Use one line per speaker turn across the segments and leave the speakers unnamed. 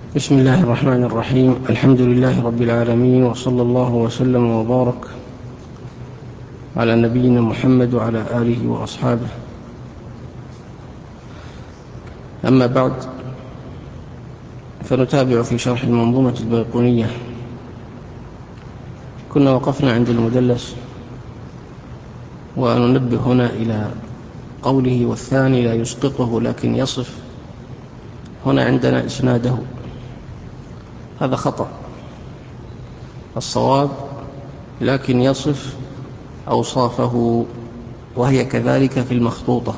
بسم الله الرحمن الرحيم. الحمد لله رب العالمين، وصلى الله وسلم وبارك على نبينا محمد وعلى آله وأصحابه. أما بعد، فنتابع في شرح المنظومة البيقونية. كنا وقفنا عند المدلس، وننبه هنا إلى قوله والثاني لا يسقطه لكن يصف. هنا عندنا إسناده، هذا خطأ. الصواب لكن يصف أوصافه، وهي كذلك في المخطوطة.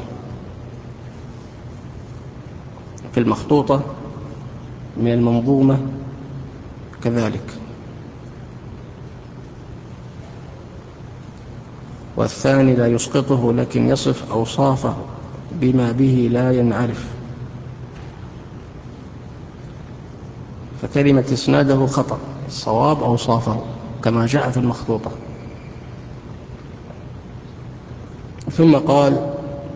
في المخطوطة من المنظومة كذلك. والثاني لا يسقطه لكن يصف أوصافه بما به لا ينعرف. فكلمة إسناده خطأ، الصواب أوصافه كما جاء في المخطوطة. ثم قال: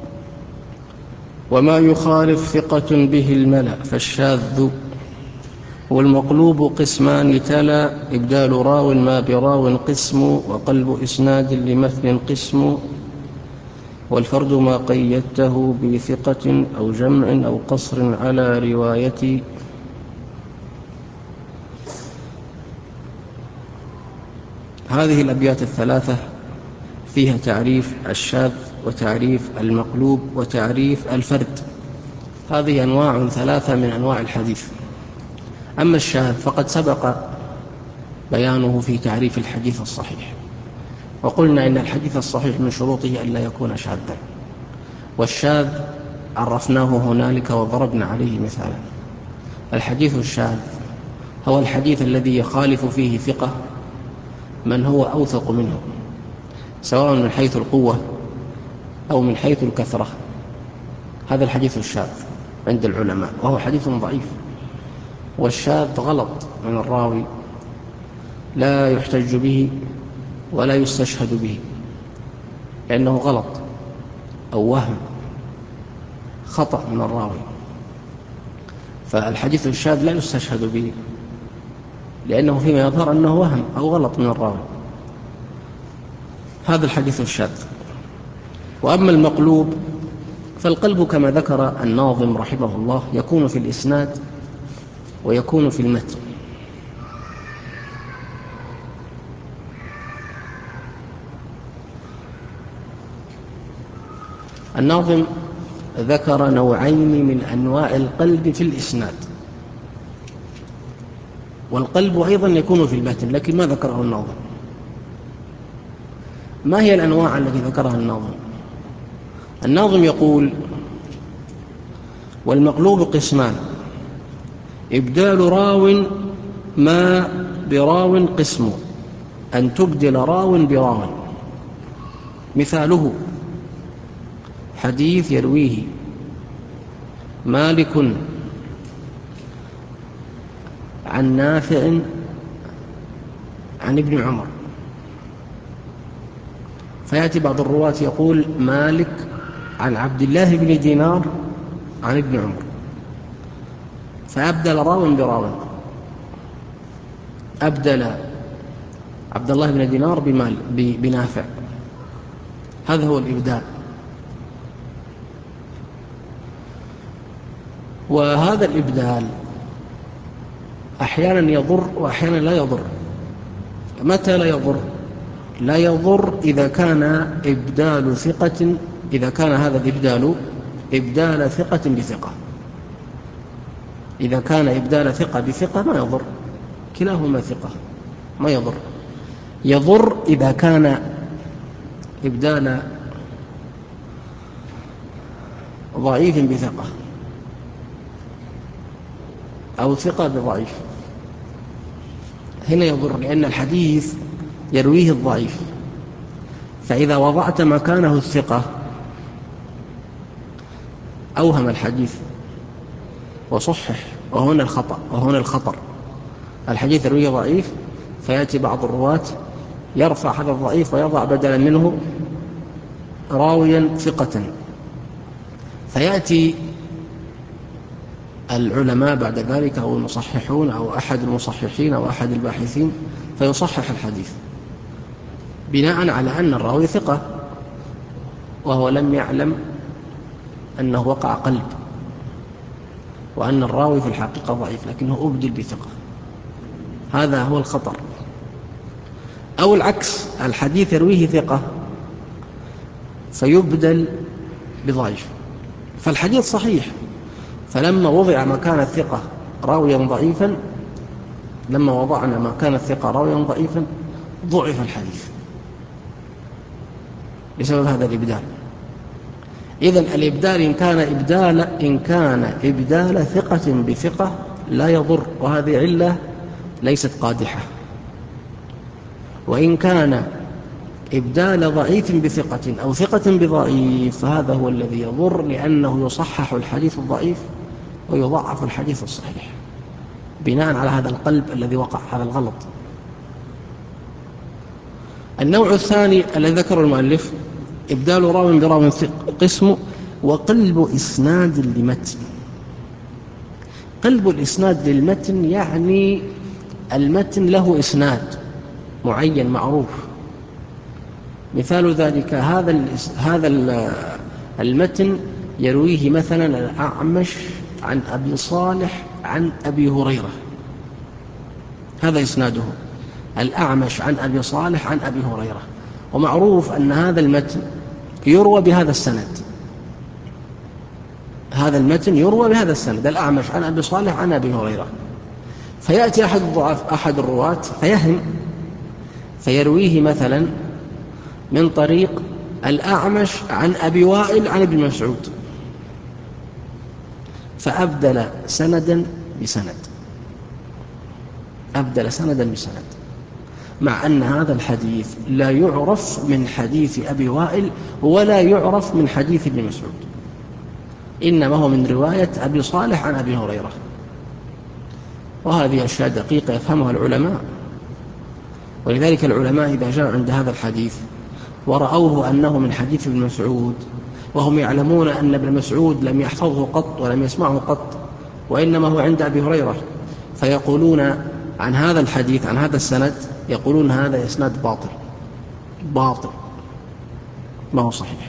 وما يخالف ثقة به الملأ فالشاذ، والمقلوب قسمان تلا، إبدال راو ما براو قسم، وقلب إسناد لمثل قسم، والفرد ما قيدته بثقة أو جمع أو قصر على رواية. هذه الأبيات الثلاثة فيها تعريف الشاذ، وتعريف المقلوب، وتعريف الفرد. هذه أنواع ثلاثة من أنواع الحديث. أما الشاذ فقد سبق بيانه في تعريف الحديث الصحيح، وقلنا إن الحديث الصحيح من شروطه أن لا يكون شاذا. والشاذ عرفناه هنالك وضربنا عليه مثالا. الحديث الشاذ هو الحديث الذي يخالف فيه ثقة من هو أوثق منه، سواء من حيث القوة أو من حيث الكثرة. هذا الحديث الشاذ عند العلماء، وهو حديث ضعيف. والشاذ غلط من الراوي لا يحتج به ولا يستشهد به، لأنه غلط أو وهم، خطأ من الراوي. فالحديث الشاذ لا يستشهد به، لأنه فيما يظهر أنه وهم أو غلط من الراوي. هذا الحديث الشاذ. وأما المقلوب فالقلب كما ذكر الناظم رحمه الله يكون في الإسناد ويكون في المتن. الناظم ذكر نوعين من أنواع القلب في الإسناد، والقلب أيضا يكون في المتن، لكن ما ذكره الناظم. ما هي الأنواع التي ذكرها الناظم؟ الناظم يقول: والمقلوب قسمان، إبدال راو ما براو قسم، أن تبدل راو براو. مثاله: حديث يرويه مالك عن نافع عن ابن عمر، فيأتي بعض الرواة يقول مالك عن عبد الله بن دينار عن ابن عمر، فأبدل راو براو، أبدل عبد الله بن دينار بنافع. هذا هو الإبدال. وهذا الإبدال أحيانا يضر وأحيانا لا يضر. متى لا يضر؟ لا يضر إذا كان إبدال ثقة، إذا كان هذا الإبدال إبدال ثقة بثقة. إذا كان إبدال ثقة بثقة ما يضر، كلاهما ثقة ما يضر. يضر إذا كان إبدال ضعيف بثقة أو ثقة بضعيف، هنا يضر، لأن الحديث يرويه الضعيف، فإذا وضعت مكانه الثقة أوهم الحديث وصحح، وهنا الخطأ وهنا الخطر. الحديث يرويه ضعيف، فيأتي بعض الرواة يرفع هذا الضعيف ويضع بدلا منه راويا ثقة، فيأتي العلماء بعد ذلك أو المصححون أو أحد المصححين أو أحد الباحثين فيصحح الحديث بناء على أن الراوي ثقة وهو لم يعلم أنه وقع قلب وأن الراوي في الحقيقة ضعيف لكنه أبدل بثقة. هذا هو الخطر. أو العكس، الحديث يرويه ثقة فيبدل بضعيف، فالحديث صحيح، فلما وضع مكان الثقة راويا ضعيفا، لما وضعنا مكان الثقة راويا ضعيفا ضعف الحديث بسبب هذا الإبدال. إذن الإبدال إن كان إبدال ثقة بثقة لا يضر، وهذه علة ليست قادحة. وإن كان إبدال ضعيف بثقة أو ثقة بضعيف فهذا هو الذي يضر، لأنه يصحح الحديث الضعيف ويضعف الحديث الصحيح بناء على هذا القلب الذي وقع، هذا الغلط. النوع الثاني الذي ذكر المؤلف إبدال راو براو قسم وقلب إسناد لمتن. قلب الإسناد للمتن يعني المتن له إسناد معين معروف. مثال ذلك هذا المتن يرويه مثلا الأعمش عن أبي صالح عن أبي هريرة، هذا إسناده الأعمش عن أبي صالح عن أبي هريرة، ومعروف أن هذا المتن يروى بهذا السند، هذا المتن يروى بهذا السند الأعمش عن أبي صالح عن أبي هريرة. فيأتي أحد الرواة فيهم فيرويه مثلا من طريق الأعمش عن أبي وائل عن ابن مسعود، فأبدل سندا بسند، أبدل سندا بسند، مع أن هذا الحديث لا يعرف من حديث أبي وائل ولا يعرف من حديث ابن مسعود، إنما هو من رواية أبي صالح عن أبي هريرة. وهذه أشياء دقيقة يفهمها العلماء، ولذلك العلماء إذا جاءوا عند هذا الحديث ورأوه أنه من حديث ابن مسعود، وهم يعلمون أن ابن مسعود لم يحفظه قط ولم يسمعه قط وإنما هو عند أبي هريرة، فيقولون عن هذا الحديث عن هذا السند، يقولون هذا إسناد باطل ما هو صحيح،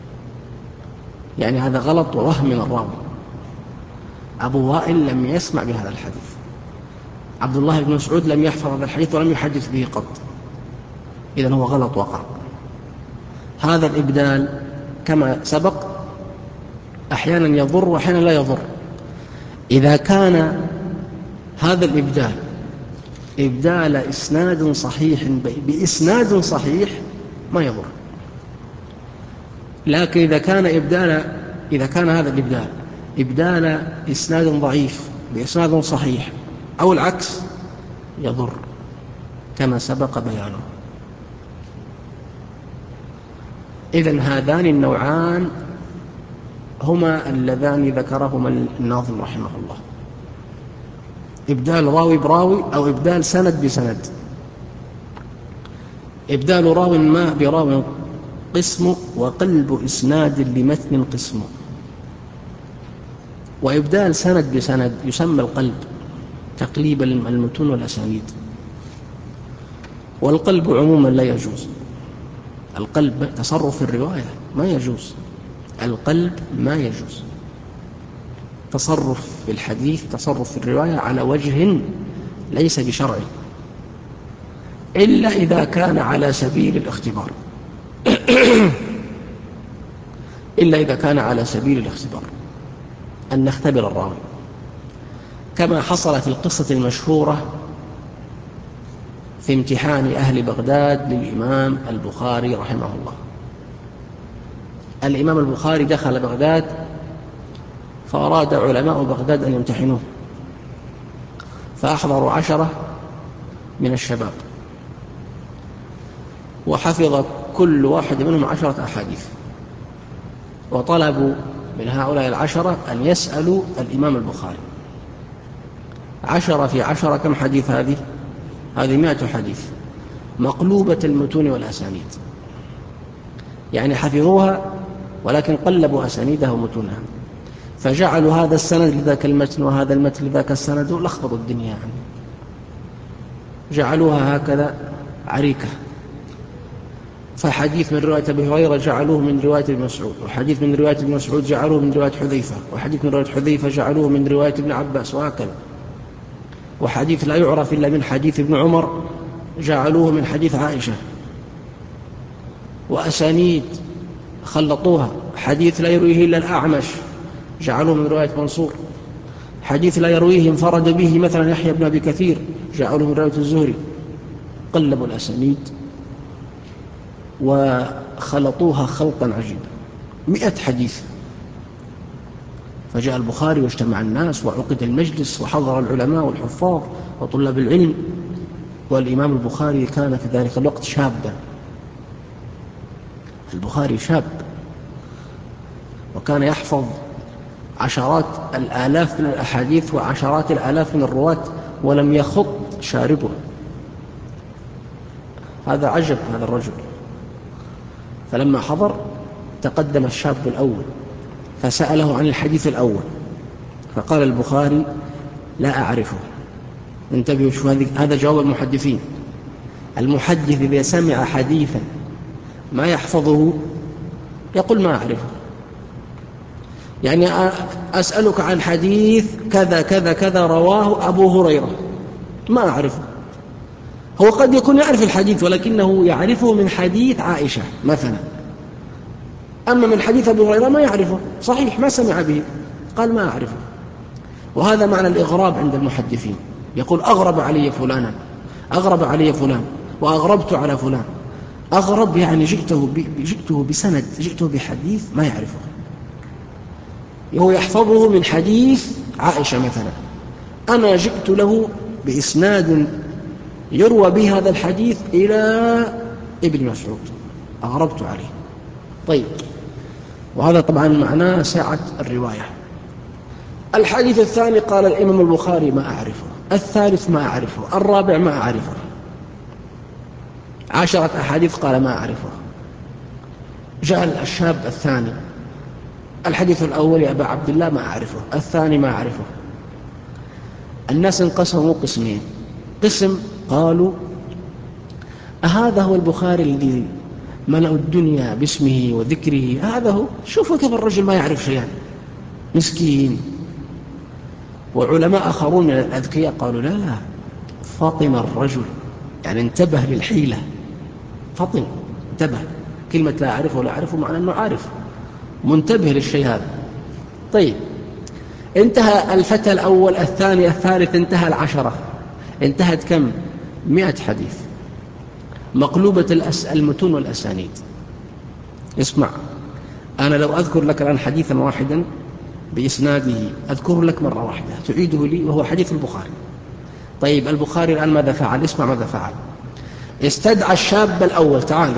يعني هذا غلط ووهم من الراوي. أبو وائل لم يسمع بهذا الحديث، عبد الله بن مسعود لم يحفظ هذا الحديث ولم يحدث به قط، إذن هو غلط وقع. هذا الإبدال كما سبق أحيانا يضر وأحيانا لا يضر. إذا كان هذا الإبدال إبدال إسناد صحيح بإسناد صحيح ما يضر، لكن إذا كان هذا الإبدال إبدال إسناد ضعيف بإسناد صحيح أو العكس يضر كما سبق بيانه. إذن هذان النوعان هما اللذان ذكرهما الناظم رحمه الله: إبدال راوي براوي أو إبدال سند بسند. إبدال راو ما براو قسم وقلب إسناد لمتن قسم. وإبدال سند بسند يسمى القلب، تقليب المتون والأسانيد. والقلب عموما لا يجوز، القلب تصرف الرواية ما يجوز، القلب ما يجوز تصرف في الحديث، تصرف في الرواية على وجه ليس بشرعي، إلا إذا كان على سبيل الاختبار إلا إذا كان على سبيل الاختبار، أن نختبر الراوي، كما حصل في القصة المشهورة في امتحان أهل بغداد للإمام البخاري رحمه الله. الإمام البخاري دخل بغداد فأراد علماء بغداد أن يمتحنوه، فأحضروا 10 من الشباب، وحفظ كل واحد منهم 10 أحاديث، وطلبوا من هؤلاء 10 أن يسألوا الإمام البخاري. 10 في 10 كم حديث؟ هذه 100 حديث مقلوبة المتون والأسانيد، يعني حفظوها ولكن قلبوا أسانيدها ومتونها. فجعلوا هذا السند لذاك المتن وهذا المتن لذاك السند ولخبطوا الدنيا يعني. جعلوها هكذا عريكة، فحديث من رواية أبي هريرة جعلوه من رواية ابن مسعود، وحديث من رواية ابن مسعود جعلوه من رواية حذيفة، وحديث من رواية حذيفة جعلوه من رواية ابن عباس، وهكذا. وحديث لا يعرف إلا من حديث ابن عمر جعلوه من حديث عائشة. وأسانيد خلطوها، حديث لا يرويه إلا الأعمش جعلوه من رواية منصور، حديث لا يرويه انفرد به مثلا يحيى بن أبي كثير جعلوه من رواية الزهري. قلبوا الأسانيد وخلطوها خلطا عجيبا، 100 حديث. فجاء البخاري واجتمع الناس وعقد المجلس وحضر العلماء والحفاظ وطلاب العلم. والإمام البخاري كان في ذلك الوقت شابا، البخاري شاب، وكان يحفظ عشرات الآلاف من الأحاديث وعشرات الآلاف من الرواة ولم يخط شاربه. هذا عجب هذا الرجل. فلما حضر تقدم الشاب الأول فسأله عن الحديث الأول، فقال البخاري لا أعرفه. انتبهوا، شو هذا جواب المحدثين. المحدث إذا سمع حديثا ما يحفظه يقول ما أعرفه. يعني أسألك عن حديث كذا كذا كذا رواه أبو هريرة، ما أعرفه. هو قد يكون يعرف الحديث ولكنه يعرفه من حديث عائشة مثلا، أما من حديث أبو هريرة ما يعرفه، صحيح ما سمع به، قال ما أعرفه. وهذا معنى الإغراب عند المحدثين، يقول أغرب علي فلانا، أغرب علي فلان، وأغربت على فلان. أغرب يعني جئته بسند، جئته بحديث ما يعرفه. هو يحفظه من حديث عائشة مثلا، أنا جئت له بإسناد يروى به هذا الحديث إلى ابن مسعود، أغربت عليه. طيب، وهذا طبعا معناه سعة الرواية. الحديث الثاني قال الإمام البخاري ما أعرفه، الثالث ما أعرفه، الرابع ما أعرفه، 10 أحاديث قال ما أعرفه. جاء الشاب الثاني، الحديث الأول يا أبا عبد الله ما أعرفه، الثاني ما أعرفه. الناس انقسموا قسمين، قسم قالوا أهذا هو البخاري الذي ملأ الدنيا باسمه وذكره، هذا هو، شوفوا كيف الرجل ما يعرف شيئا مسكين. وعلماء آخرون من الأذكياء قالوا لا، فطن الرجل، يعني انتبه للحيلة، فطن، انتبه. كلمة لا أعرفه لا أعرفه معنى أنه عارف، منتبه للشيء هذا. طيب، انتهى الفتى الأول، الثاني، الثالث، انتهى 10، انتهت كم؟ 100 حديث مقلوبة المتون والأسانيد. اسمع، أنا لو أذكر لك الآن حديثا واحدا بإسناده أذكره لك مرة واحدة تعيده لي، وهو حديث البخاري. طيب، البخاري الآن ماذا فعل؟ اسمع ماذا فعل. استدعى الشاب الأول، تعال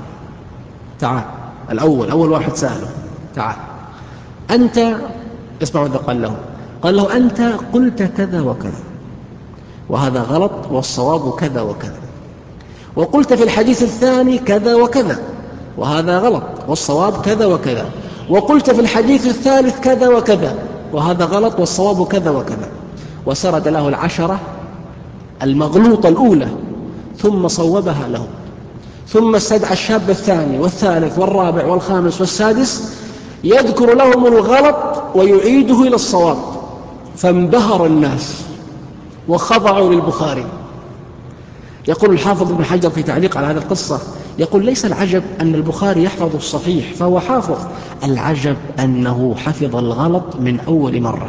الأول، أول واحد سأله، تعال أنت، اسمع ماذا قال له. قال له أنت قلت كذا وكذا، وهذا غلط، والصواب كذا وكذا. وقلت في الحديث الثاني كذا وكذا، وهذا غلط، والصواب كذا وكذا. وقلت في الحديث الثالث كذا وكذا، وهذا غلط، والصواب كذا وكذا. وسرد له 10 المغلوطة الأولى ثم صوبها له. ثم استدعى الشاب الثاني والثالث والرابع والخامس والسادس يذكر لهم الغلط ويعيده إلى الصواب. فانبهر الناس وخضعوا للبخاري. يقول الحافظ ابن حجر في تعليق على هذه القصة، يقول ليس العجب أن البخاري يحفظ الصحيح فهو حافظ، العجب أنه حفظ الغلط من أول مرة.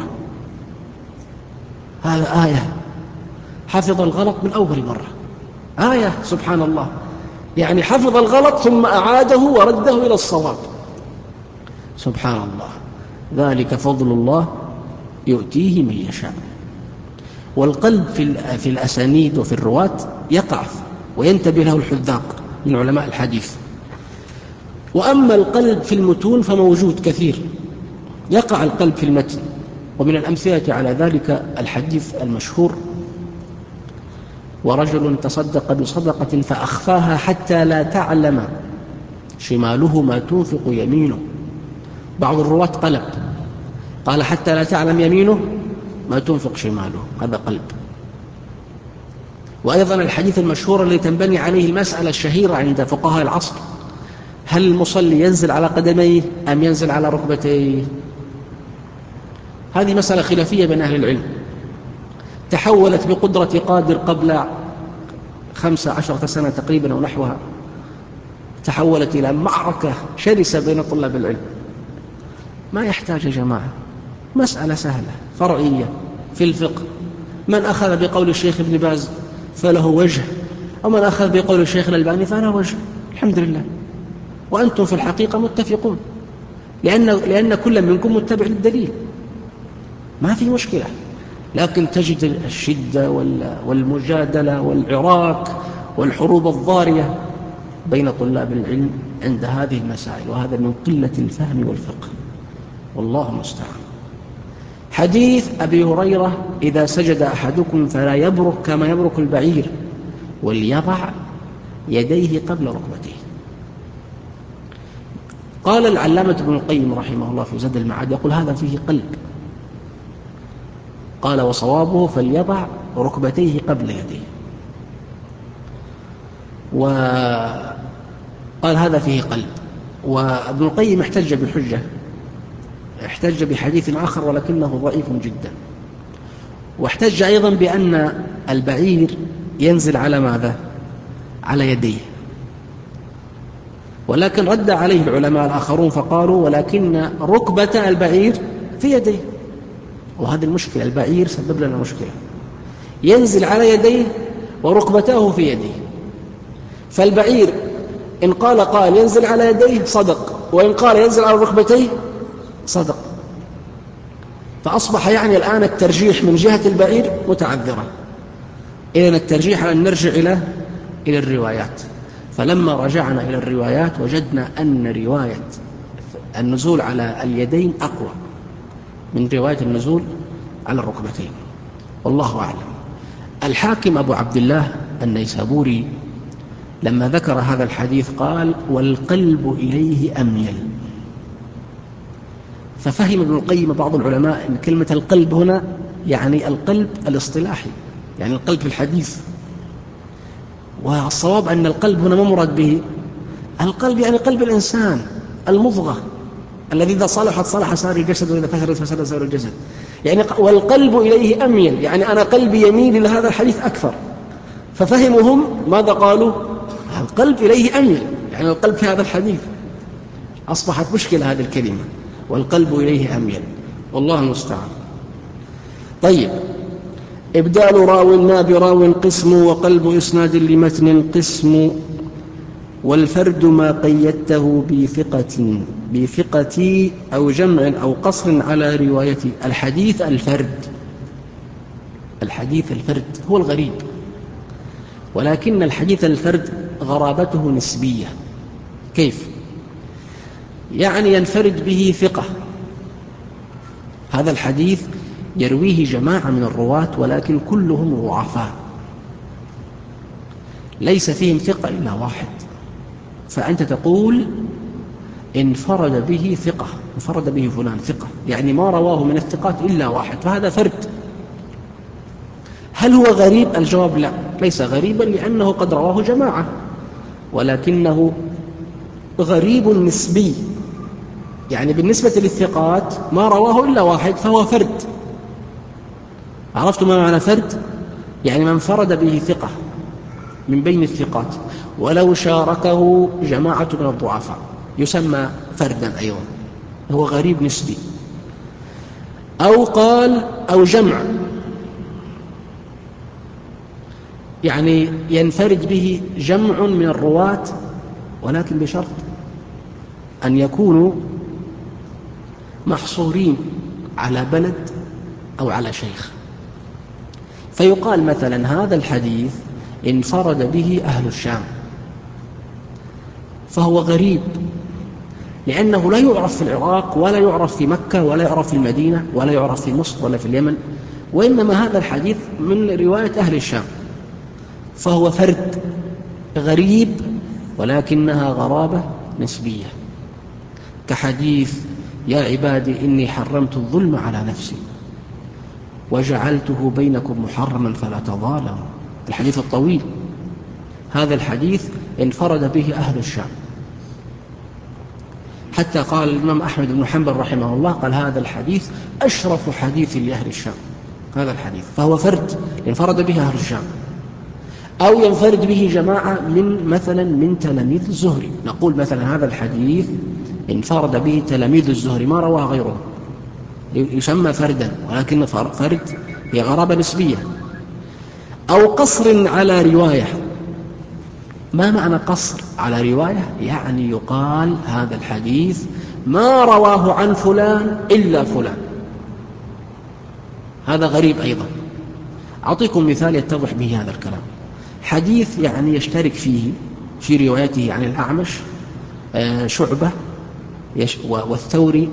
هذا آية، حفظ الغلط من أول مرة، آية سبحان الله. يعني حفظ الغلط ثم أعاده ورده إلى الصواب، سبحان الله. ذلك فضل الله يؤتيه من يشاء. والقلب في الأسانيد وفي الرواة يقع وينتبه له الحذاق من علماء الحديث. وأما القلب في المتون فموجود كثير، يقع القلب في المتن. ومن الأمثلة على ذلك الحديث المشهور ورجل تصدق بصدقة فأخفاها حتى لا تعلم شماله ما تنفق يمينه. بعض الرواة قال حتى لا تعلم يمينه ما تنفق شماله، هذا قلب. وأيضا الحديث المشهور الذي تنبني عليه المسألة الشهيرة عند فقهاء العصر: هل المصلي ينزل على قدميه أم ينزل على ركبتيه؟ هذه مسألة خلافية بين أهل العلم، تحولت بقدرة قادر قبل 15 سنة تقريبا أو نحوها، تحولت إلى معركة شرسة بين طلاب العلم. ما يحتاج يا جماعة، مسألة سهلة فرعية في الفقه. من أخذ بقول الشيخ ابن باز فله وجه، ومن أخذ بقول الشيخ الألباني فله وجه، الحمد لله. وأنتم في الحقيقة متفقون، لأن كل منكم متبع للدليل، ما في مشكلة. لكن تجد الشدة والمجادلة والعراك والحروب الضارية بين طلاب العلم عند هذه المسائل، وهذا من قلة الفهم والفقه، والله المستعان. حديث أبي هريرة: إذا سجد أحدكم فلا يبرك كما يبرك البعير، وليضع يديه قبل ركبتيه. قال العلامة ابن القيم رحمه الله في زاد المعاد، يقول هذا فيه قلب. قال وصوابه فليضع ركبتيه قبل يديه. وقال هذا فيه قلب. وابن القيم احتج بحجة، احتج بحديث آخر ولكنه ضعيف جدا، واحتج أيضا بأن البعير ينزل على ماذا؟ على يديه. ولكن رد عليه العلماء الآخرون فقالوا ولكن ركبة البعير في يديه. وهذه المشكلة، البعير سبب لنا مشكلة، ينزل على يديه وركبته في يديه. فالبعير إن قال ينزل على يديه صدق، وإن قال ينزل على ركبتيه صدق. فأصبح يعني الآن الترجيح من جهة البعير متعذرة. إذن الترجيح أن نرجع إلى الروايات. فلما رجعنا إلى الروايات وجدنا أن رواية النزول على اليدين أقوى من رواية النزول على الركبتين، والله أعلم. الحاكم أبو عبد الله النيسابوري لما ذكر هذا الحديث قال والقلب إليه أميل. ففهم ابن القيم بعض العلماء أن كلمة القلب هنا يعني القلب الاصطلاحي، يعني القلب في الحديث. والصواب أن القلب هنا ما مراد به القلب يعني قلب الإنسان، المضغة الذي إذا صلحت صلح سائر الجسد، وإذا فسدت فسد سائر الجسد. يعني والقلب إليه أميل، يعني أنا قلبي يميل إلى هذا الحديث أكثر. ففهمهم ماذا قالوا؟ القلب إليه أميل، يعني القلب في هذا الحديث. أصبحت مشكلة هذه الكلمة، والقلب إليه أميل، والله المستعان. طيب، إبدال راو ما براو قسم، وقلب إسناد لمتن قسم، والفرد ما قيدته بثقة أو جمع أو قصر على روايتي. الحديث الفرد هو الغريب، ولكن الحديث الفرد غرابته نسبية. كيف؟ يعني ينفرد به ثقة، هذا الحديث يرويه جماعة من الرواة ولكن كلهم ضعفاء، ليس فيهم ثقة إلا واحد، فأنت تقول انفرد به ثقة، انفرد به فلان ثقة، يعني ما رواه من الثقات إلا واحد، فهذا فرد. هل هو غريب؟ الجواب لا، ليس غريبا، لأنه قد رواه جماعة، ولكنه غريب نسبي، يعني بالنسبة للثقات ما رواه إلا واحد فهو فرد. عرفتم ما معنى فرد؟ يعني من انفرد به ثقة من بين الثقات ولو شاركه جماعة من الضعفاء يسمى فردا أيضا، هو غريب نسبي. أو قال أو جمع، يعني ينفرد به جمع من الرواة، ولكن بشرط أن يكونوا محصورين على بلد أو على شيخ. فيقال مثلا هذا الحديث انفرد به أهل الشام، فهو غريب لأنه لا يعرف في العراق ولا يعرف في مكة ولا يعرف في المدينة ولا يعرف في مصر ولا في اليمن، وإنما هذا الحديث من رواية أهل الشام، فهو فرد غريب ولكنها غرابة نسبية. كحديث يا عبادي إني حرمت الظلم على نفسي وجعلته بينكم محرما فلا تظالموا. الحديث الطويل هذا الحديث انفرد به أهل الشام، حتى قال الإمام أحمد بن حنبل رحمه الله قال هذا الحديث أشرف حديث لأهل الشام. هذا الحديث فهو فرد انفرد به أهل الشام، أو ينفرد به جماعة من تلاميذ الزهري. نقول مثلا هذا الحديث انفرد به تلاميذ الزهري ما رواه غيره، يسمى فردا، ولكن فرد هي غرابة نسبية. أو قصر على رواية. ما معنى قصر على رواية؟ يعني يقال هذا الحديث ما رواه عن فلان إلا فلان. هذا غريب أيضا. أعطيكم مثال يتضح به هذا الكلام. حديث يعني يشترك فيه في روايته عن الأعمش شعبة والثوري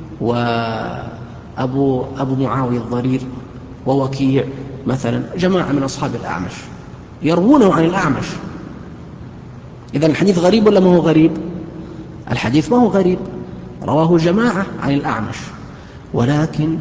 وأبو معاوية الضرير ووكيع مثلا، جماعة من أصحاب الأعمش يروونه عن الأعمش. إذن الحديث غريب ولا ما هو غريب؟ الحديث ما هو غريب، رواه جماعة عن الأعمش، ولكن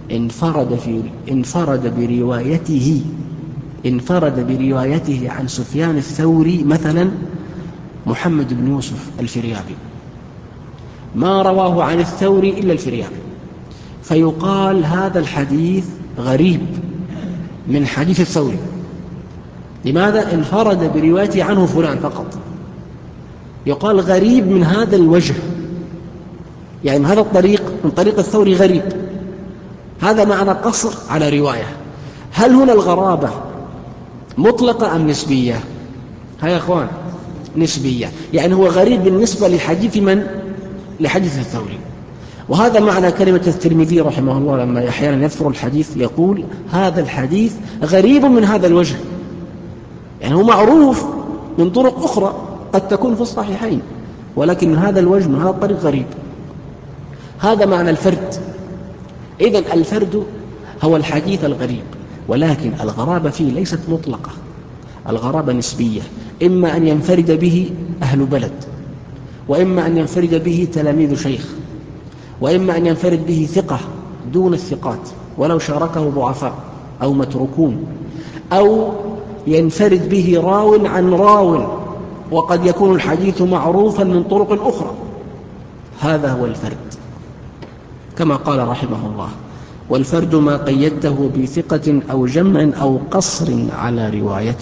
انفرد بروايته عن سفيان الثوري مثلا محمد بن يوسف الفريابي، ما رواه عن الثوري إلا الفريابي، فيقال هذا الحديث غريب من حديث الثوري. لماذا؟ انفرد بروايته عنه فلان فقط. يقال غريب من هذا الوجه، يعني من هذا الطريق، من طريق الثوري غريب. هذا معنى قصر على رواية. هل هنا الغرابة مطلقة أم نسبية؟ ها يا أخوان، نسبية. يعني هو غريب بالنسبة لحديث من؟ لحديث الثوري. وهذا معنى كلمة الترمذي رحمه الله لما أحيانا يذكر الحديث يقول هذا الحديث غريب من هذا الوجه، يعني هو معروف من طرق أخرى قد تكون في الصحيحين، ولكن من هذا الوجه، من هذا الطريق غريب. هذا معنى الفرد. إذن الفرد هو الحديث الغريب، ولكن الغرابة فيه ليست مطلقة، الغرابة نسبية. إما أن ينفرد به أهل بلد، وإما أن ينفرد به تلاميذ شيخ، وإما أن ينفرد به ثقة دون الثقات ولو شاركه ضعفاء أو متروكون، أو ينفرد به راو عن راو، وقد يكون الحديث معروفا من طرق أخرى. هذا هو الفرد، كما قال رحمه الله: والفرد ما قيدته بثقة أو جمع أو قصر على رواية.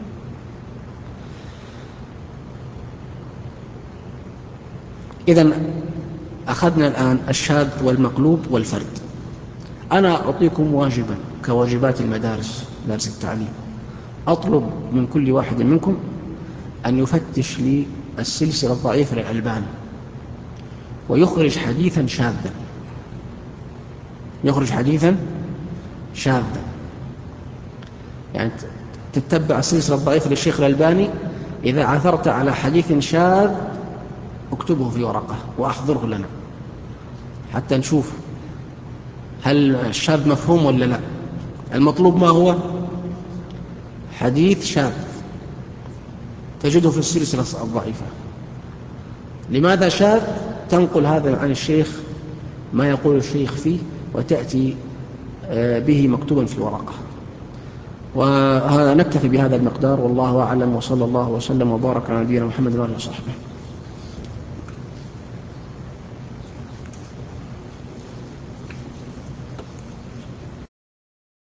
إذن أخذنا الآن الشاذ والمقلوب والفرد. أنا أعطيكم واجبا كواجبات المدارس، درس التعليم، أطلب من كل واحد منكم أن يفتش لي السلسلة الضعيفة للألباني ويخرج حديثا شاذا، يخرج حديثا شاذا، يعني تتبع السلسلة الضعيفة للشيخ الألباني، إذا عثرت على حديث شاذ اكتبه في ورقة وأحضره لنا حتى نشوف هل الشاذ مفهوم ولا لا. المطلوب ما هو؟ حديث شاذ تجده في السلسلة الضعيفة. لماذا شاذ؟ تنقل هذا عن الشيخ ما يقول الشيخ فيه وتأتي به مكتوبا في ورقة. وهذا نكتفي بهذا المقدار، والله أعلم، وصلى الله وسلم وبارك على نبينا محمد وآله وصحبه.